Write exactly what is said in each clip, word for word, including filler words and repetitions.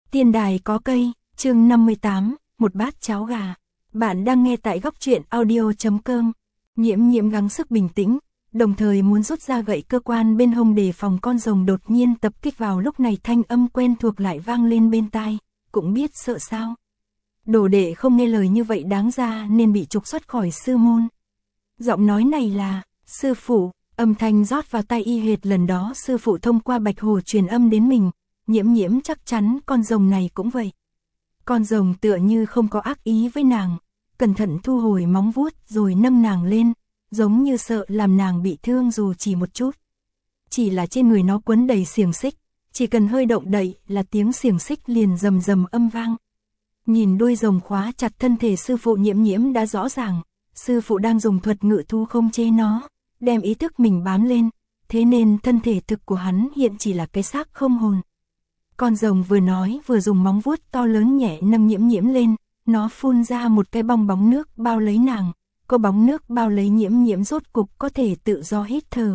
Tiên đài có cây, chương năm mươi tám, một bát cháo gà. Bạn đang nghe tại góc truyện audio chấm com. Nhiễm nhiễm gắng sức bình tĩnh, đồng thời muốn rút ra gậy cơ quan bên hông để phòng con rồng đột nhiên tập kích vào. Lúc này thanh âm quen thuộc lại vang lên bên tai, cũng biết sợ sao. Đồ đệ không nghe lời như vậy đáng ra nên bị trục xuất khỏi sư môn. Giọng nói này là, sư phụ, âm thanh rót vào tai y hệt lần đó sư phụ thông qua bạch hồ truyền âm đến mình. Nhiễm nhiễm chắc chắn con rồng này cũng vậy. Con rồng tựa như không có ác ý với nàng, cẩn thận thu hồi móng vuốt rồi nâng nàng lên, giống như sợ làm nàng bị thương dù chỉ một chút. Chỉ là trên người nó quấn đầy xiềng xích, chỉ cần hơi động đậy là tiếng xiềng xích liền rầm rầm âm vang. Nhìn đuôi rồng khóa chặt thân thể sư phụ, nhiễm nhiễm đã rõ ràng, sư phụ đang dùng thuật ngự thu không chế nó, đem ý thức mình bám lên, thế nên thân thể thực của hắn hiện chỉ là cái xác không hồn. Con rồng vừa nói vừa dùng móng vuốt to lớn nhẹ nâng nhiễm nhiễm lên, nó phun ra một cái bong bóng nước bao lấy nàng, có bóng nước bao lấy nhiễm nhiễm rốt cục có thể tự do hít thở.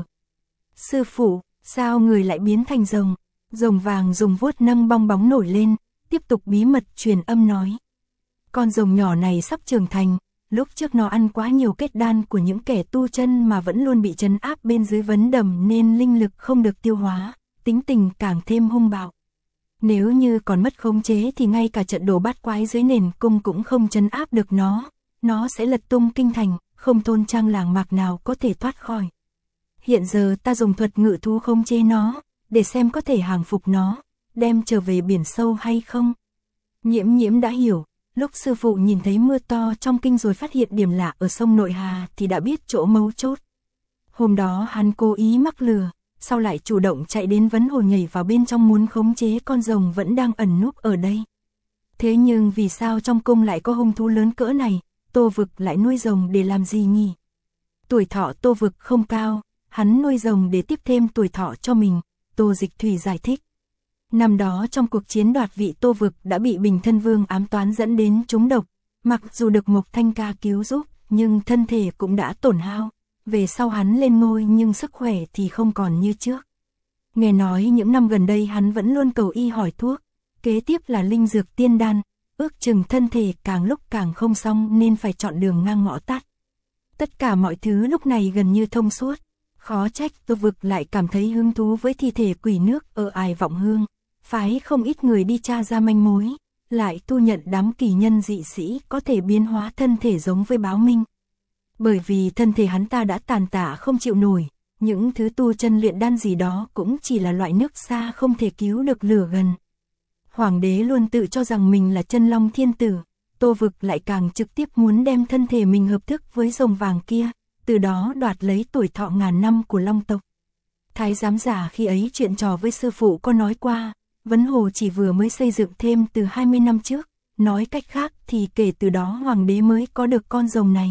Sư phụ, sao người lại biến thành rồng? Rồng vàng dùng vuốt nâng bong bóng nổi lên, tiếp tục bí mật truyền âm nói. Con rồng nhỏ này sắp trưởng thành, lúc trước nó ăn quá nhiều kết đan của những kẻ tu chân mà vẫn luôn bị trấn áp bên dưới vấn đầm nên linh lực không được tiêu hóa, tính tình càng thêm hung bạo. Nếu như còn mất khống chế thì ngay cả trận đồ bát quái dưới nền cung cũng không trấn áp được nó, nó sẽ lật tung kinh thành, không thôn trang làng mạc nào có thể thoát khỏi. Hiện giờ ta dùng thuật ngự thú khống chế nó, để xem có thể hàng phục nó, đem trở về biển sâu hay không. Nhiễm nhiễm đã hiểu, lúc sư phụ nhìn thấy mưa to trong kinh rồi phát hiện điểm lạ ở sông Nội Hà thì đã biết chỗ mấu chốt. Hôm đó hắn cố ý mắc lừa, sau lại chủ động chạy đến vấn hồ nhảy vào bên trong muốn khống chế con rồng vẫn đang ẩn núp ở đây. Thế nhưng vì sao trong cung lại có hung thú lớn cỡ này, Tô Vực lại nuôi rồng để làm gì nhỉ? Tuổi thọ Tô Vực không cao, hắn nuôi rồng để tiếp thêm tuổi thọ cho mình, Tô Dịch Thủy giải thích. Năm đó trong cuộc chiến đoạt vị Tô Vực đã bị Bình Thân Vương ám toán dẫn đến trúng độc, mặc dù được Mộc Thanh Ca cứu giúp, nhưng thân thể cũng đã tổn hao. Về sau hắn lên ngôi nhưng sức khỏe thì không còn như trước. Nghe nói những năm gần đây hắn vẫn luôn cầu y hỏi thuốc, kế tiếp là linh dược tiên đan, ước chừng thân thể càng lúc càng không xong nên phải chọn đường ngang ngõ tắt. Tất cả mọi thứ lúc này gần như thông suốt, khó trách Tô Vực lại cảm thấy hứng thú với thi thể quỷ nước ở Ải Vọng Hương, phái không ít người đi tra ra manh mối, lại thu nhận đám kỳ nhân dị sĩ có thể biến hóa thân thể giống với Báo Minh. Bởi vì thân thể hắn ta đã tàn tạ không chịu nổi, những thứ tu chân luyện đan gì đó cũng chỉ là loại nước xa không thể cứu được lửa gần. Hoàng đế luôn tự cho rằng mình là chân long thiên tử, Tô Vực lại càng trực tiếp muốn đem thân thể mình hợp thức với rồng vàng kia, từ đó đoạt lấy tuổi thọ ngàn năm của long tộc. Thái giám giả khi ấy chuyện trò với sư phụ có nói qua, Vấn Hồ chỉ vừa mới xây dựng thêm từ hai mươi năm trước, nói cách khác thì kể từ đó hoàng đế mới có được con rồng này.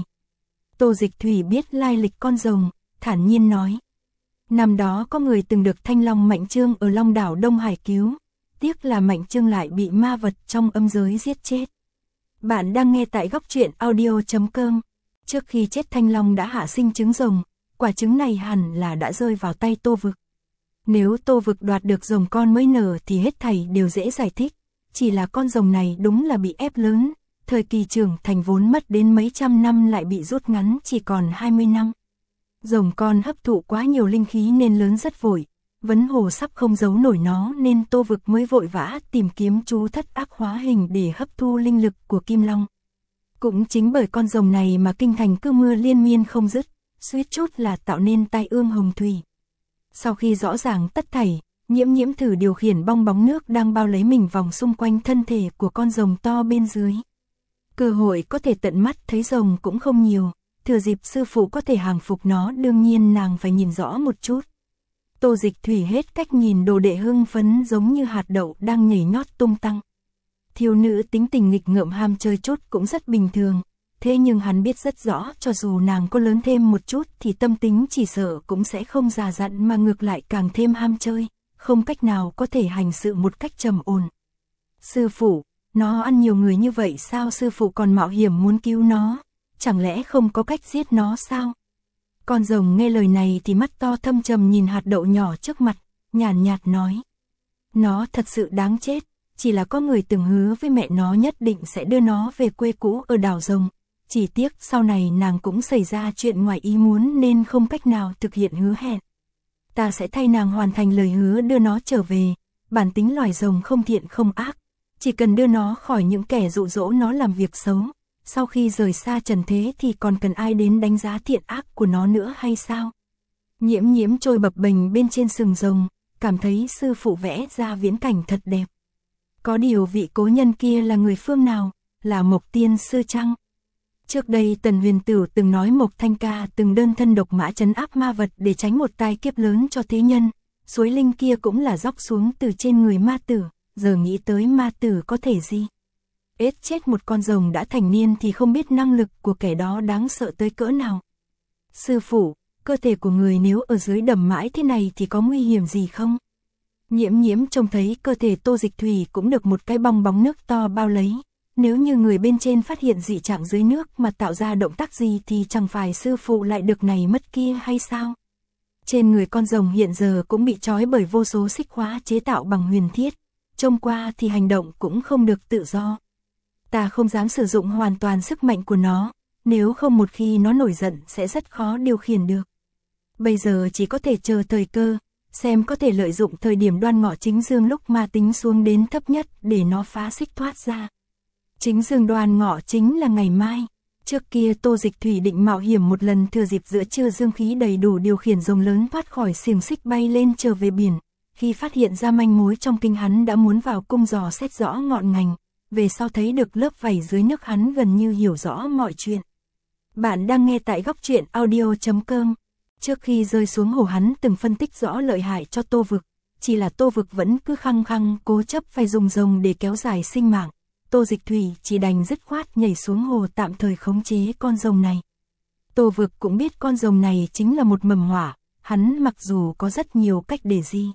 Tô Dịch Thủy biết lai lịch con rồng, thản nhiên nói. Năm đó có người từng được Thanh Long Mạnh Trương ở Long đảo Đông Hải cứu, tiếc là Mạnh Trương lại bị ma vật trong âm giới giết chết. Bạn đang nghe tại góc truyện audio chấm com. Trước khi chết Thanh Long đã hạ sinh trứng rồng, quả trứng này hẳn là đã rơi vào tay Tô Vực. Nếu Tô Vực đoạt được rồng con mới nở thì hết thảy đều dễ giải thích, chỉ là con rồng này đúng là bị ép lớn. Thời kỳ trưởng thành vốn mất đến mấy trăm năm lại bị rút ngắn chỉ còn hai mươi năm. Rồng con hấp thụ quá nhiều linh khí nên lớn rất vội, Vấn Hồ sắp không giấu nổi nó nên Tô Vực mới vội vã tìm kiếm chú thất ác hóa hình để hấp thu linh lực của Kim Long. Cũng chính bởi con rồng này mà kinh thành cứ mưa liên miên không dứt, suýt chút là tạo nên tai ương hồng thủy. Sau khi rõ ràng tất thảy, Nhiễm nhiễm thử điều khiển bong bóng nước đang bao lấy mình vòng xung quanh thân thể của con rồng to bên dưới. Cơ hội có thể tận mắt thấy rồng cũng không nhiều, thừa dịp sư phụ có thể hàng phục nó đương nhiên nàng phải nhìn rõ một chút. Tô Dịch Thủy hết cách nhìn đồ đệ hưng phấn giống như hạt đậu đang nhảy nhót tung tăng. Thiếu nữ tính tình nghịch ngợm ham chơi chút cũng rất bình thường, thế nhưng hắn biết rất rõ cho dù nàng có lớn thêm một chút thì tâm tính chỉ sợ cũng sẽ không già dặn mà ngược lại càng thêm ham chơi, không cách nào có thể hành sự một cách trầm ổn. Sư phụ, nó ăn nhiều người như vậy sao sư phụ còn mạo hiểm muốn cứu nó, chẳng lẽ không có cách giết nó sao? Con rồng nghe lời này thì mắt to thâm trầm nhìn hạt đậu nhỏ trước mặt, nhàn nhạt nói. Nó thật sự đáng chết, chỉ là có người từng hứa với mẹ nó nhất định sẽ đưa nó về quê cũ ở đảo Rồng. Chỉ tiếc sau này nàng cũng xảy ra chuyện ngoài ý muốn nên không cách nào thực hiện hứa hẹn. Ta sẽ thay nàng hoàn thành lời hứa đưa nó trở về, bản tính loài rồng không thiện không ác, chỉ cần đưa nó khỏi những kẻ dụ dỗ nó làm việc xấu, sau khi rời xa trần thế thì còn cần ai đến đánh giá thiện ác của nó nữa hay sao? Nhiễm Nhiễm trôi bập bềnh bên trên sừng rồng, cảm thấy sư phụ vẽ ra viễn cảnh thật đẹp. Có điều vị cố nhân kia là người phương nào, là Mộc Tiên Sư chăng? Trước đây Tần Huyền Tử từng nói Mộc Thanh Ca từng đơn thân độc mã trấn áp ma vật để tránh một tai kiếp lớn cho thế nhân, suối linh kia cũng là róc xuống từ trên người ma tử, giờ nghĩ tới ma tử có thể gì? Ết chết một con rồng đã thành niên thì không biết năng lực của kẻ đó đáng sợ tới cỡ nào. Sư phụ, cơ thể của người nếu ở dưới đầm mãi thế này thì có nguy hiểm gì không? Nhiễm Nhiễm trông thấy cơ thể Tô Dịch Thủy cũng được một cái bong bóng nước to bao lấy. Nếu như người bên trên phát hiện dị trạng dưới nước mà tạo ra động tác gì thì chẳng phải sư phụ lại được này mất kia hay sao? Trên người con rồng hiện giờ cũng bị trói bởi vô số xích khóa chế tạo bằng huyền thiết, trông qua thì hành động cũng không được tự do. Ta không dám sử dụng hoàn toàn sức mạnh của nó, nếu không một khi nó nổi giận sẽ rất khó điều khiển được. Bây giờ chỉ có thể chờ thời cơ, xem có thể lợi dụng thời điểm đoan ngọ chính dương lúc ma tính xuống đến thấp nhất để nó phá xích thoát ra. Chính dương đoan ngọ chính là ngày mai. Trước kia Tô Dịch Thủy định mạo hiểm một lần thừa dịp giữa trưa dương khí đầy đủ điều khiển rồng lớn thoát khỏi xiềng xích bay lên trở về biển. Khi phát hiện ra manh mối trong kinh hắn đã muốn vào cung dò xét rõ ngọn ngành. Về sau thấy được lớp vảy dưới nước hắn gần như hiểu rõ mọi chuyện. Bạn đang nghe tại góc truyện audio chấm com. Trước khi rơi xuống hồ hắn từng phân tích rõ lợi hại cho Tô Vực. Chỉ là Tô Vực vẫn cứ khăng khăng cố chấp phải dùng rồng để kéo dài sinh mạng. Tô Dịch Thủy chỉ đành dứt khoát nhảy xuống hồ tạm thời khống chế con rồng này. Tô Vực cũng biết con rồng này chính là một mầm hỏa, hắn mặc dù có rất nhiều cách để gì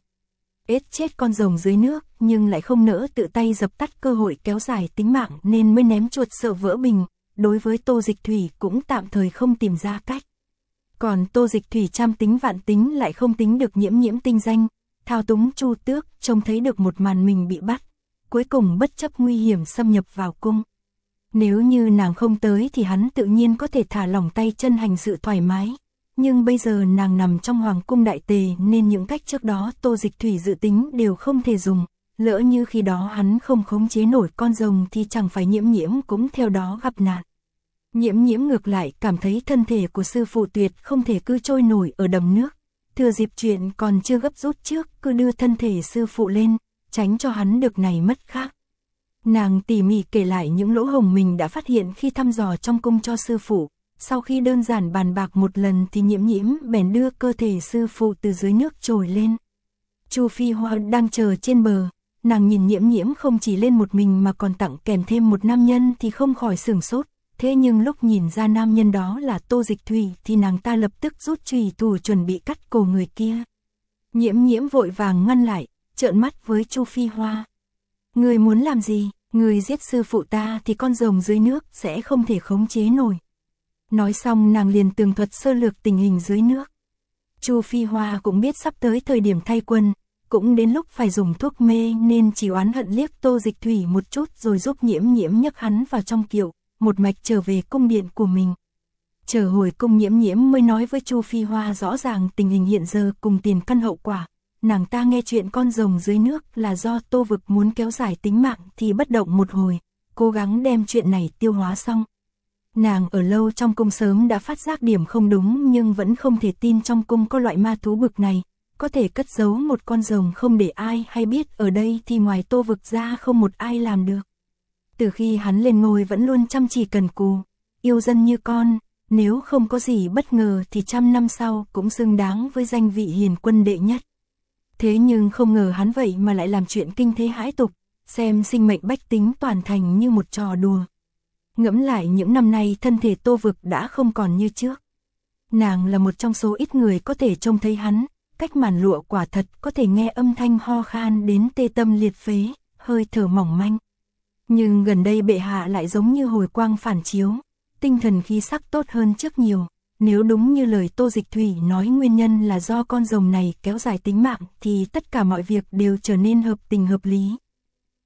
ết chết con rồng dưới nước nhưng lại không nỡ tự tay dập tắt cơ hội kéo dài tính mạng nên mới ném chuột sợ vỡ bình. Đối với Tô Dịch Thủy cũng tạm thời không tìm ra cách. Còn Tô Dịch Thủy trăm tính vạn tính lại không tính được Nhiễm Nhiễm tinh danh, thao túng Chu Tước trông thấy được một màn mình bị bắt. Cuối cùng bất chấp nguy hiểm xâm nhập vào cung. Nếu như nàng không tới thì hắn tự nhiên có thể thả lỏng tay chân hành sự thoải mái. Nhưng bây giờ nàng nằm trong hoàng cung đại tề nên những cách trước đó Tô Dịch Thủy dự tính đều không thể dùng. Lỡ như khi đó hắn không khống chế nổi con rồng thì chẳng phải Nhiễm Nhiễm cũng theo đó gặp nạn. Nhiễm Nhiễm ngược lại cảm thấy thân thể của sư phụ tuyệt không thể cứ trôi nổi ở đầm nước. Thừa dịp chuyện còn chưa gấp rút trước cứ đưa thân thể sư phụ lên, tránh cho hắn được này mất khác. Nàng tỉ mỉ kể lại những lỗ hổng mình đã phát hiện khi thăm dò trong cung cho sư phụ. Sau khi đơn giản bàn bạc một lần thì Nhiễm Nhiễm bèn đưa cơ thể sư phụ từ dưới nước trồi lên. Chu Phi Hoa đang chờ trên bờ, nàng nhìn Nhiễm Nhiễm không chỉ lên một mình mà còn tặng kèm thêm một nam nhân thì không khỏi sửng sốt. Thế nhưng lúc nhìn ra nam nhân đó là Tô Dịch Thủy thì nàng ta lập tức rút chùy thủ chuẩn bị cắt cổ người kia. Nhiễm Nhiễm vội vàng ngăn lại, trợn mắt với Chu Phi Hoa. Người muốn làm gì? Người giết sư phụ ta thì con rồng dưới nước sẽ không thể khống chế nổi. Nói xong nàng liền tường thuật sơ lược tình hình dưới nước. Chu Phi Hoa cũng biết sắp tới thời điểm thay quân, cũng đến lúc phải dùng thuốc mê nên chỉ oán hận liếc Tô Dịch Thủy một chút rồi giúp Nhiễm Nhiễm nhấc hắn vào trong kiệu, một mạch trở về cung điện của mình. Chờ hồi cung Nhiễm Nhiễm mới nói với Chu Phi Hoa rõ ràng tình hình hiện giờ cùng tiền căn hậu quả. Nàng ta nghe chuyện con rồng dưới nước là do Tô Vực muốn kéo dài tính mạng thì bất động một hồi, cố gắng đem chuyện này tiêu hóa xong. Nàng ở lâu trong cung sớm đã phát giác điểm không đúng nhưng vẫn không thể tin trong cung có loại ma thú bực này, có thể cất giấu một con rồng không để ai hay biết ở đây thì ngoài Tô Vực ra không một ai làm được. Từ khi hắn lên ngôi vẫn luôn chăm chỉ cần cù, yêu dân như con, nếu không có gì bất ngờ thì trăm năm sau cũng xứng đáng với danh vị hiền quân đệ nhất. Thế nhưng không ngờ hắn vậy mà lại làm chuyện kinh thế hãi tục, xem sinh mệnh bách tính toàn thành như một trò đùa. Ngẫm lại những năm nay thân thể Tô Vực đã không còn như trước. Nàng là một trong số ít người có thể trông thấy hắn, cách màn lụa quả thật có thể nghe âm thanh ho khan đến tê tâm liệt phế, hơi thở mỏng manh. Nhưng gần đây bệ hạ lại giống như hồi quang phản chiếu, tinh thần khí sắc tốt hơn trước nhiều. Nếu đúng như lời Tô Dịch Thủy nói nguyên nhân là do con rồng này kéo dài tính mạng thì tất cả mọi việc đều trở nên hợp tình hợp lý.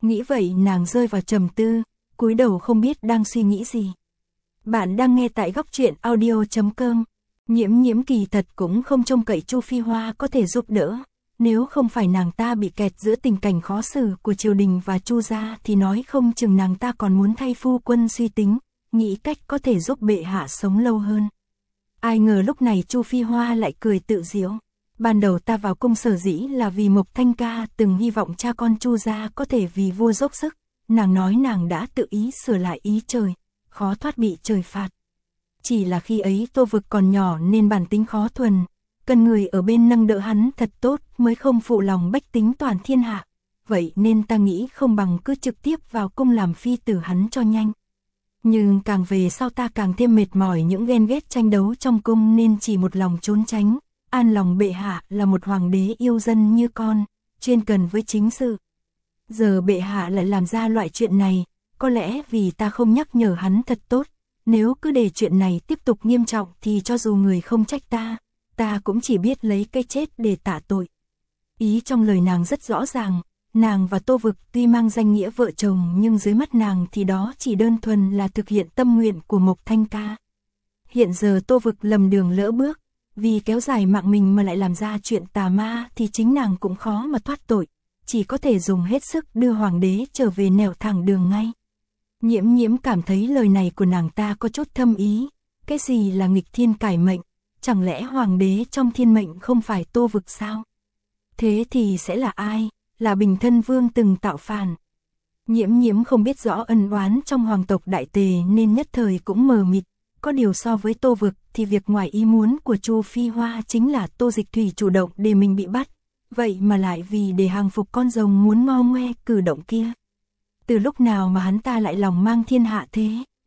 Nghĩ vậy nàng rơi vào trầm tư, cúi đầu không biết đang suy nghĩ gì. Bạn đang nghe tại góc truyện audio chấm com. Nhiễm Nhiễm kỳ thật cũng không trông cậy Chu Phi Hoa có thể giúp đỡ. Nếu không phải nàng ta bị kẹt giữa tình cảnh khó xử của triều đình và Chu gia thì nói không chừng nàng ta còn muốn thay phu quân suy tính, nghĩ cách có thể giúp bệ hạ sống lâu hơn. Ai ngờ lúc này Chu Phi Hoa lại cười tự giễu. Ban đầu ta vào cung sở dĩ là vì Mộc Thanh Ca từng hy vọng cha con Chu gia có thể vì vua dốc sức. Nàng nói nàng đã tự ý sửa lại ý trời, khó thoát bị trời phạt. Chỉ là khi ấy Tô Vực còn nhỏ nên bản tính khó thuần, cần người ở bên nâng đỡ hắn thật tốt mới không phụ lòng bách tính toàn thiên hạ. Vậy nên ta nghĩ không bằng cứ trực tiếp vào cung làm phi tử hắn cho nhanh. Nhưng càng về sau ta càng thêm mệt mỏi những ghen ghét tranh đấu trong cung nên chỉ một lòng trốn tránh, an lòng bệ hạ là một hoàng đế yêu dân như con, chuyên cần với chính sự. Giờ bệ hạ lại làm ra loại chuyện này, có lẽ vì ta không nhắc nhở hắn thật tốt, nếu cứ để chuyện này tiếp tục nghiêm trọng thì cho dù người không trách ta, ta cũng chỉ biết lấy cái chết để tạ tội. Ý trong lời nàng rất rõ ràng, nàng và Tô Vực tuy mang danh nghĩa vợ chồng nhưng dưới mắt nàng thì đó chỉ đơn thuần là thực hiện tâm nguyện của Mộc Thanh Ca. Hiện giờ Tô Vực lầm đường lỡ bước, vì kéo dài mạng mình mà lại làm ra chuyện tà ma thì chính nàng cũng khó mà thoát tội, chỉ có thể dùng hết sức đưa hoàng đế trở về nẻo thẳng đường ngay. Nhiễm Nhiễm cảm thấy lời này của nàng ta có chút thâm ý, cái gì là nghịch thiên cải mệnh, chẳng lẽ hoàng đế trong thiên mệnh không phải Tô Vực sao? Thế thì sẽ là ai? Là Bình Thân Vương từng tạo phản. Nhiễm Nhiễm không biết rõ ân oán trong hoàng tộc Đại Tề nên nhất thời cũng mờ mịt, có điều so với Tô Vực thì việc ngoài ý muốn của Chu Phi Hoa chính là Tô Dịch Thủy chủ động để mình bị bắt, vậy mà lại vì để hàng phục con rồng muốn ngo ngoe cử động kia. Từ lúc nào mà hắn ta lại lòng mang thiên hạ thế?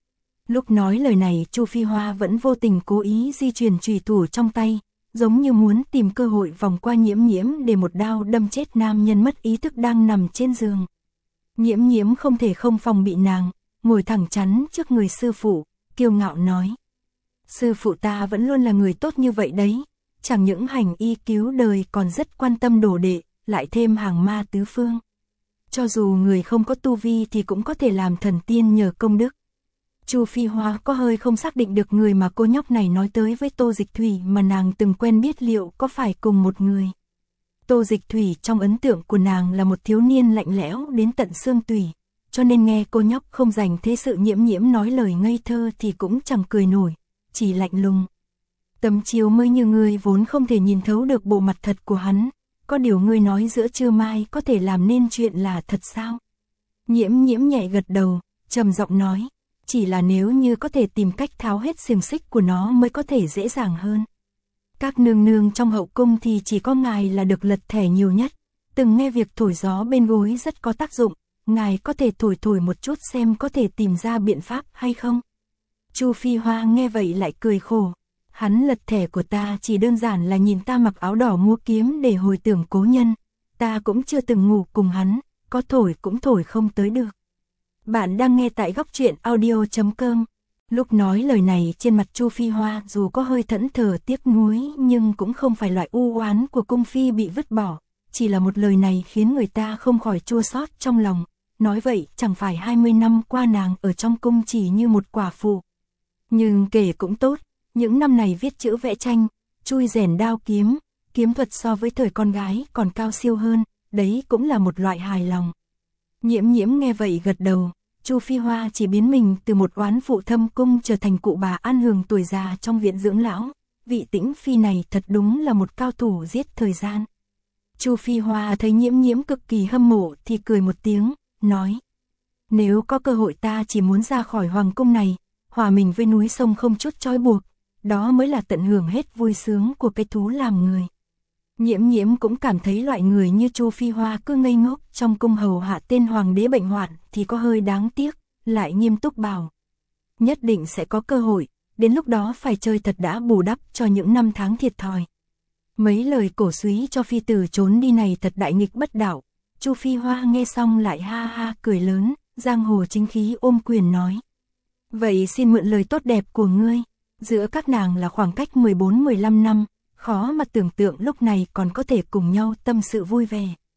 Lúc nói lời này Chu Phi Hoa vẫn vô tình cố ý di chuyển chùy thủ trong tay, giống như muốn tìm cơ hội vòng qua Nhiễm Nhiễm để một đao đâm chết nam nhân mất ý thức đang nằm trên giường. Nhiễm Nhiễm không thể không phòng bị nàng, ngồi thẳng chắn trước người sư phụ, kiêu ngạo nói. Sư phụ ta vẫn luôn là người tốt như vậy đấy, chẳng những hành y cứu đời còn rất quan tâm đồ đệ, lại thêm hàng ma tứ phương. Cho dù người không có tu vi thì cũng có thể làm thần tiên nhờ công đức. Chu Phi Hoa có hơi không xác định được người mà cô nhóc này nói tới với Tô Dịch Thủy mà nàng từng quen biết liệu có phải cùng một người. Tô Dịch Thủy trong ấn tượng của nàng là một thiếu niên lạnh lẽo đến tận xương tủy, cho nên nghe cô nhóc không dành thế sự Nhiễm Nhiễm nói lời ngây thơ thì cũng chẳng cười nổi, chỉ lạnh lùng. Tấm chiếu mới như ngươi vốn không thể nhìn thấu được bộ mặt thật của hắn, có điều ngươi nói giữa trưa mai có thể làm nên chuyện là thật sao? Nhiễm Nhiễm nhẹ gật đầu, trầm giọng nói, chỉ là nếu như có thể tìm cách tháo hết xiềng xích của nó mới có thể dễ dàng hơn. Các nương nương trong hậu cung thì chỉ có ngài là được lật thẻ nhiều nhất, từng nghe việc thổi gió bên gối rất có tác dụng, ngài có thể thổi thổi một chút xem có thể tìm ra biện pháp hay không? Chu Phi Hoa nghe vậy lại cười khổ, hắn lật thẻ của ta chỉ đơn giản là nhìn ta mặc áo đỏ múa kiếm để hồi tưởng cố nhân, ta cũng chưa từng ngủ cùng hắn, có thổi cũng thổi không tới được. Bạn đang nghe tại góc truyện audio chấm com. Lúc nói lời này trên mặt Chu Phi Hoa dù có hơi thẫn thờ tiếc nuối nhưng cũng không phải loại u oán của cung phi bị vứt bỏ, chỉ là một lời này khiến người ta không khỏi chua xót trong lòng. Nói vậy chẳng phải hai mươi năm qua nàng ở trong cung chỉ như một quả phụ. Nhưng kể cũng tốt, những năm này viết chữ vẽ tranh, chui rèn đao kiếm, kiếm thuật so với thời con gái còn cao siêu hơn, đấy cũng là một loại hài lòng. Nhiễm Nhiễm nghe vậy gật đầu, Chu Phi Hoa chỉ biến mình từ một oán phụ thâm cung trở thành cụ bà an hưởng tuổi già trong viện dưỡng lão, vị Tĩnh Phi này thật đúng là một cao thủ giết thời gian. Chu Phi Hoa thấy Nhiễm Nhiễm cực kỳ hâm mộ thì cười một tiếng, nói, nếu có cơ hội ta chỉ muốn ra khỏi hoàng cung này, hòa mình với núi sông không chút trói buộc, đó mới là tận hưởng hết vui sướng của cái thú làm người. Nhiễm Nhiễm cũng cảm thấy loại người như Chu Phi Hoa cứ ngây ngốc trong cung hầu hạ tên hoàng đế bệnh hoạn thì có hơi đáng tiếc, lại nghiêm túc bảo. Nhất định sẽ có cơ hội, đến lúc đó phải chơi thật đã bù đắp cho những năm tháng thiệt thòi. Mấy lời cổ súy cho phi tử trốn đi này thật đại nghịch bất đạo. Chu Phi Hoa nghe xong lại ha ha cười lớn, giang hồ chính khí ôm quyền nói. Vậy xin mượn lời tốt đẹp của ngươi, giữa các nàng là khoảng cách mười bốn mười lăm năm, khó mà tưởng tượng lúc này còn có thể cùng nhau tâm sự vui vẻ.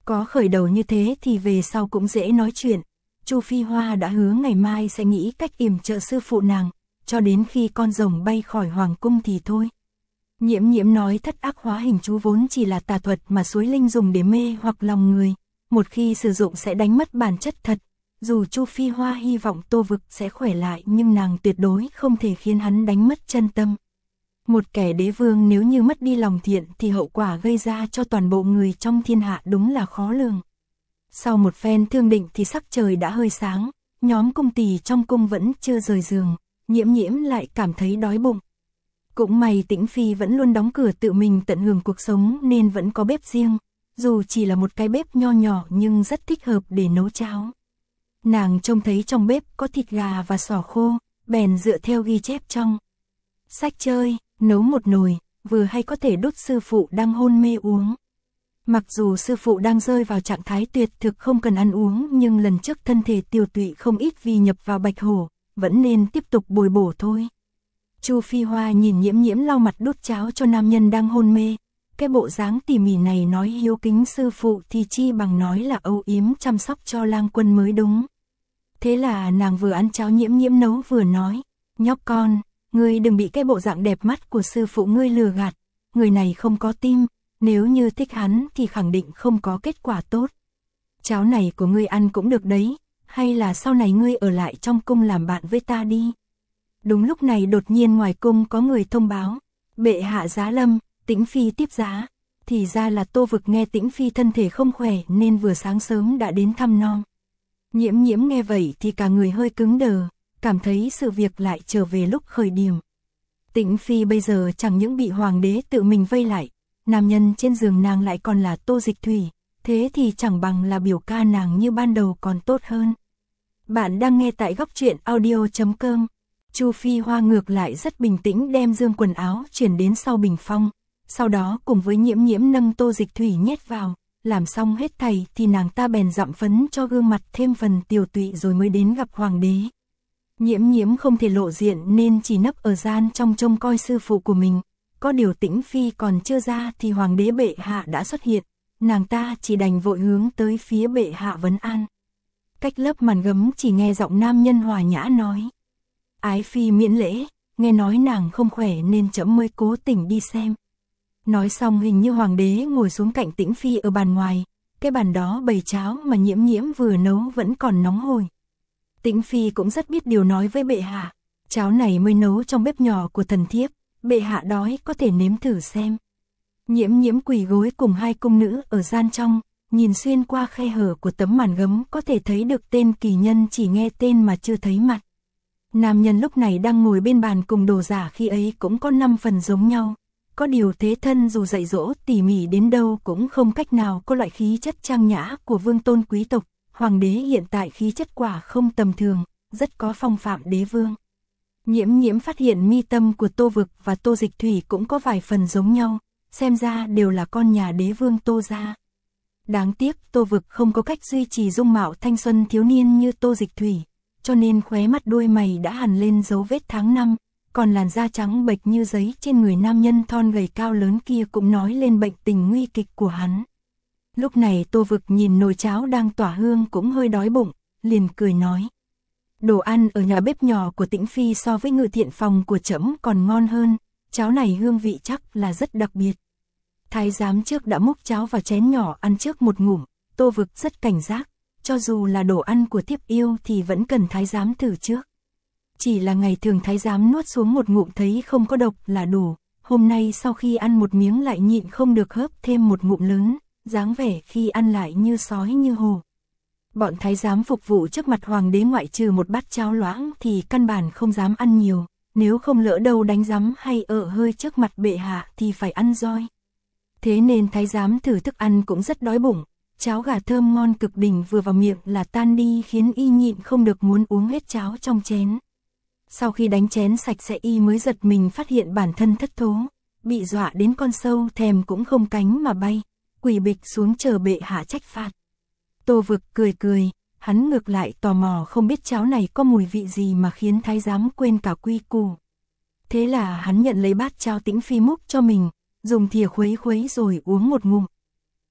Có khởi đầu như thế thì về sau cũng dễ nói chuyện. Chu Phi Hoa đã hứa ngày mai sẽ nghĩ cách yểm trợ sư phụ nàng, cho đến khi con rồng bay khỏi hoàng cung thì thôi. Nhiễm Nhiễm nói thất ác hóa hình chú vốn chỉ là tà thuật mà suối linh dùng để mê hoặc lòng người, một khi sử dụng sẽ đánh mất bản chất thật. Dù Chu Phi Hoa hy vọng Tô Vực sẽ khỏe lại nhưng nàng tuyệt đối không thể khiến hắn đánh mất chân tâm. Một kẻ đế vương nếu như mất đi lòng thiện thì hậu quả gây ra cho toàn bộ người trong thiên hạ đúng là khó lường. Sau một phen thương định thì sắc trời đã hơi sáng, nhóm cung tỳ trong cung vẫn chưa rời giường, Nhiễm Nhiễm lại cảm thấy đói bụng. Cũng may Tĩnh Phi vẫn luôn đóng cửa tự mình tận hưởng cuộc sống nên vẫn có bếp riêng, dù chỉ là một cái bếp nho nhỏ nhưng rất thích hợp để nấu cháo. Nàng trông thấy trong bếp có thịt gà và sò khô, bèn dựa theo ghi chép trong sách chơi, nấu một nồi, vừa hay có thể đút sư phụ đang hôn mê uống. Mặc dù sư phụ đang rơi vào trạng thái tuyệt thực không cần ăn uống nhưng lần trước thân thể tiêu tụy không ít vì nhập vào bạch hổ, vẫn nên tiếp tục bồi bổ thôi. Chu Phi Hoa nhìn Nhiễm Nhiễm lau mặt đút cháo cho nam nhân đang hôn mê. Cái bộ dáng tỉ mỉ này nói hiếu kính sư phụ thì chi bằng nói là âu yếm chăm sóc cho lang quân mới đúng. Thế là nàng vừa ăn cháo Nhiễm Nhiễm nấu vừa nói, nhóc con, ngươi đừng bị cái bộ dạng đẹp mắt của sư phụ ngươi lừa gạt, người này không có tim, nếu như thích hắn thì khẳng định không có kết quả tốt. Cháo này của ngươi ăn cũng được đấy, hay là sau này ngươi ở lại trong cung làm bạn với ta đi. Đúng lúc này đột nhiên ngoài cung có người thông báo, bệ hạ giá lâm, Tĩnh Phi tiếp giá. Thì ra là Tô Vực nghe Tĩnh Phi thân thể không khỏe nên vừa sáng sớm đã đến thăm nom. Nhiễm Nhiễm nghe vậy thì cả người hơi cứng đờ, cảm thấy sự việc lại trở về lúc khởi điểm. Tĩnh Phi bây giờ chẳng những bị hoàng đế tự mình vây lại, nam nhân trên giường nàng lại còn là Tô Dịch Thủy, thế thì chẳng bằng là biểu ca nàng như ban đầu còn tốt hơn. Bạn đang nghe tại góc truyện audio chấm com. Chu Phi Hoa ngược lại rất bình tĩnh đem dương quần áo chuyển đến sau bình phong, sau đó cùng với Nhiễm Nhiễm nâng Tô Dịch Thủy nhét vào, làm xong hết thảy thì nàng ta bèn dặm phấn cho gương mặt thêm phần tiều tụy rồi mới đến gặp hoàng đế. Nhiễm Nhiễm không thể lộ diện nên chỉ nấp ở gian trong trông coi sư phụ của mình, có điều Tĩnh Phi còn chưa ra thì hoàng đế bệ hạ đã xuất hiện, nàng ta chỉ đành vội hướng tới phía bệ hạ vấn an. Cách lớp màn gấm chỉ nghe giọng nam nhân hòa nhã nói, ái phi miễn lễ, nghe nói nàng không khỏe nên trẫm mới cố tình đi xem. Nói xong hình như hoàng đế ngồi xuống cạnh Tĩnh Phi ở bàn ngoài, cái bàn đó bày cháo mà Nhiễm Nhiễm vừa nấu vẫn còn nóng hổi. Tĩnh Phi cũng rất biết điều nói với bệ hạ, cháo này mới nấu trong bếp nhỏ của thần thiếp, bệ hạ đói có thể nếm thử xem. Nhiễm Nhiễm quỳ gối cùng hai cung nữ ở gian trong, nhìn xuyên qua khe hở của tấm màn gấm có thể thấy được tên kỳ nhân chỉ nghe tên mà chưa thấy mặt. Nam nhân lúc này đang ngồi bên bàn cùng đồ giả khi ấy cũng có năm phần giống nhau. Có điều thế thân dù dạy dỗ tỉ mỉ đến đâu cũng không cách nào có loại khí chất trang nhã của vương tôn quý tộc. Hoàng đế hiện tại khí chất quả không tầm thường, rất có phong phạm đế vương. Nhiễm Nhiễm phát hiện mi tâm của Tô Vực và Tô Dịch Thủy cũng có vài phần giống nhau, xem ra đều là con nhà đế vương Tô gia. Đáng tiếc Tô Vực không có cách duy trì dung mạo thanh xuân thiếu niên như Tô Dịch Thủy, cho nên khóe mắt đuôi mày đã hằn lên dấu vết tháng năm, còn làn da trắng bệch như giấy trên người nam nhân thon gầy cao lớn kia cũng nói lên bệnh tình nguy kịch của hắn. Lúc này Tô Vực nhìn nồi cháo đang tỏa hương cũng hơi đói bụng, liền cười nói. Đồ ăn ở nhà bếp nhỏ của Tĩnh Phi so với ngự thiện phòng của trẫm còn ngon hơn, cháo này hương vị chắc là rất đặc biệt. Thái giám trước đã múc cháo vào chén nhỏ ăn trước một ngụm, Tô Vực rất cảnh giác, cho dù là đồ ăn của thiếp yêu thì vẫn cần thái giám thử trước. Chỉ là ngày thường thái giám nuốt xuống một ngụm thấy không có độc là đủ, hôm nay sau khi ăn một miếng lại nhịn không được hớp thêm một ngụm lớn, dáng vẻ khi ăn lại như sói như hổ. Bọn thái giám phục vụ trước mặt hoàng đế ngoại trừ một bát cháo loãng thì căn bản không dám ăn nhiều, nếu không lỡ đâu đánh giấm hay ợ hơi trước mặt bệ hạ thì phải ăn roi. Thế nên thái giám thử thức ăn cũng rất đói bụng, cháo gà thơm ngon cực đỉnh vừa vào miệng là tan đi khiến y nhịn không được muốn uống hết cháo trong chén. Sau khi đánh chén sạch sẽ y mới giật mình phát hiện bản thân thất thố, bị dọa đến con sâu thèm cũng không cánh mà bay, quỳ bịch xuống chờ bệ hạ trách phạt. Tô Vực cười cười, hắn ngược lại tò mò không biết cháo này có mùi vị gì mà khiến thái giám quên cả quy củ. Thế là hắn nhận lấy bát cháo Tĩnh Phi múc cho mình, dùng thìa khuấy khuấy rồi uống một ngụm.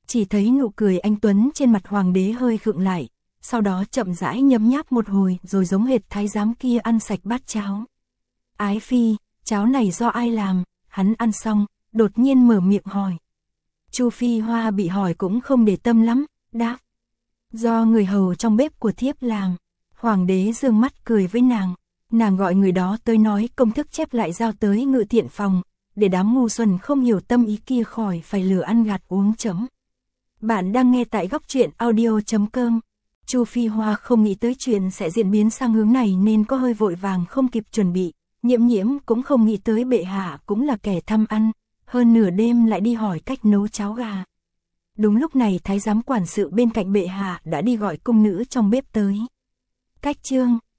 Chỉ thấy nụ cười anh tuấn trên mặt hoàng đế hơi khựng lại, sau đó chậm rãi nhấm nháp một hồi rồi giống hệt thái giám kia ăn sạch bát cháo. Ái phi, cháo này do ai làm? Hắn ăn xong, đột nhiên mở miệng hỏi. Chu Phi Hoa bị hỏi cũng không để tâm lắm, đáp. Do người hầu trong bếp của thiếp làm. Hoàng đế dương mắt cười với nàng, nàng gọi người đó tới nói công thức chép lại giao tới ngự thiện phòng, để đám ngu xuẩn không hiểu tâm ý kia khỏi phải lừa ăn gạt uống chấm. Bạn đang nghe tại góc truyện audio.com. Chu Phi Hoa không nghĩ tới chuyện sẽ diễn biến sang hướng này nên có hơi vội vàng không kịp chuẩn bị, Nhiễm Nhiễm cũng không nghĩ tới bệ hạ cũng là kẻ tham ăn, hơn nửa đêm lại đi hỏi cách nấu cháo gà. Đúng lúc này thái giám quản sự bên cạnh bệ hạ đã đi gọi cung nữ trong bếp tới. Cách chương